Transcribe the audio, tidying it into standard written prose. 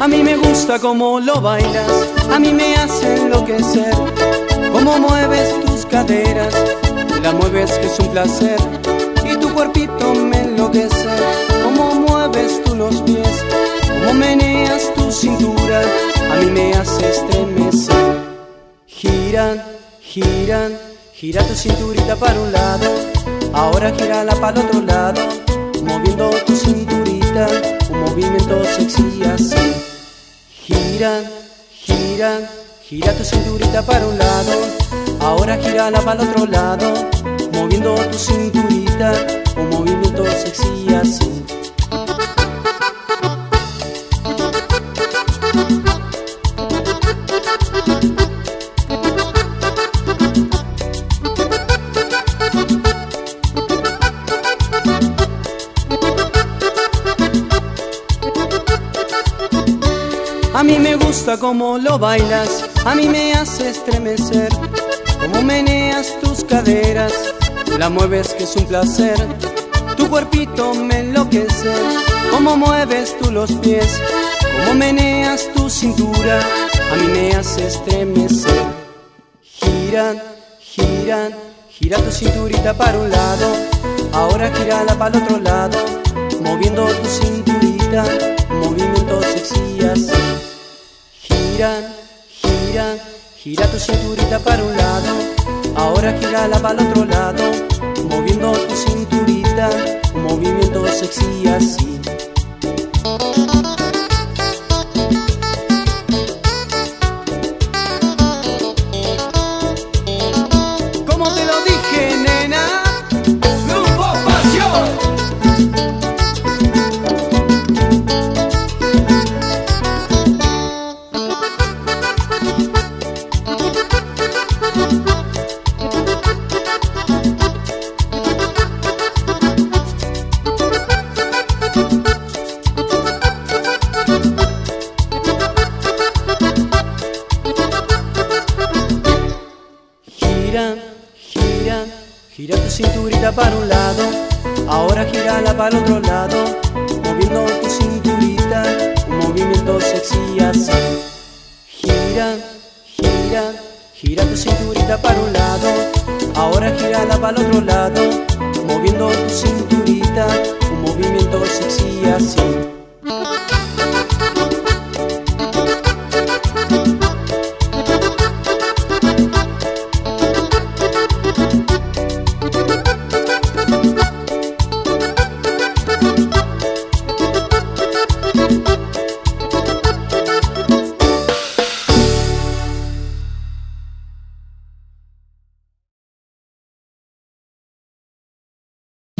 A mí me gusta cómo lo bailas, a mí me hace enloquecer. Cómo mueves tus caderas, la mueves que es un placer. Y tu cuerpito me enloquece. Cómo mueves tú los pies, cómo meneas tu cintura, a mí me hace estremecer. Gira, gira, gira tu cinturita para un lado, ahora gírala para el otro lado, moviendo tu cinturita, un movimiento sexy así. Gira, gira, gira tu cinturita para un lado, ahora gírala para el otro lado, moviendo tu cinturita, un movimiento sexy así. A mí me gusta cómo lo bailas, a mí me hace estremecer. Cómo meneas tus caderas, la mueves que es un placer. Tu cuerpito me enloquece. Cómo mueves tú los pies, cómo meneas tu cintura, a mí me hace estremecer. Gira, gira, gira tu cinturita para un lado, ahora gírala para el otro lado, moviendo tu cinturita, un movimiento sexy así. Gira, gira, gira tu cinturita para un lado, ahora gírala para el otro lado, moviendo tu cinturita, un movimiento sexy así. Como te lo dije, nena, Grupo Pasión. Gira, gira, gira tu cinturita para un lado, ahora gírala para el otro lado, moviendo tu cinturita, un movimiento sexy así. Gira, gira, gira tu cinturita para un lado, ahora gírala para el otro lado, moviendo tu cinturita, un movimiento sexy así.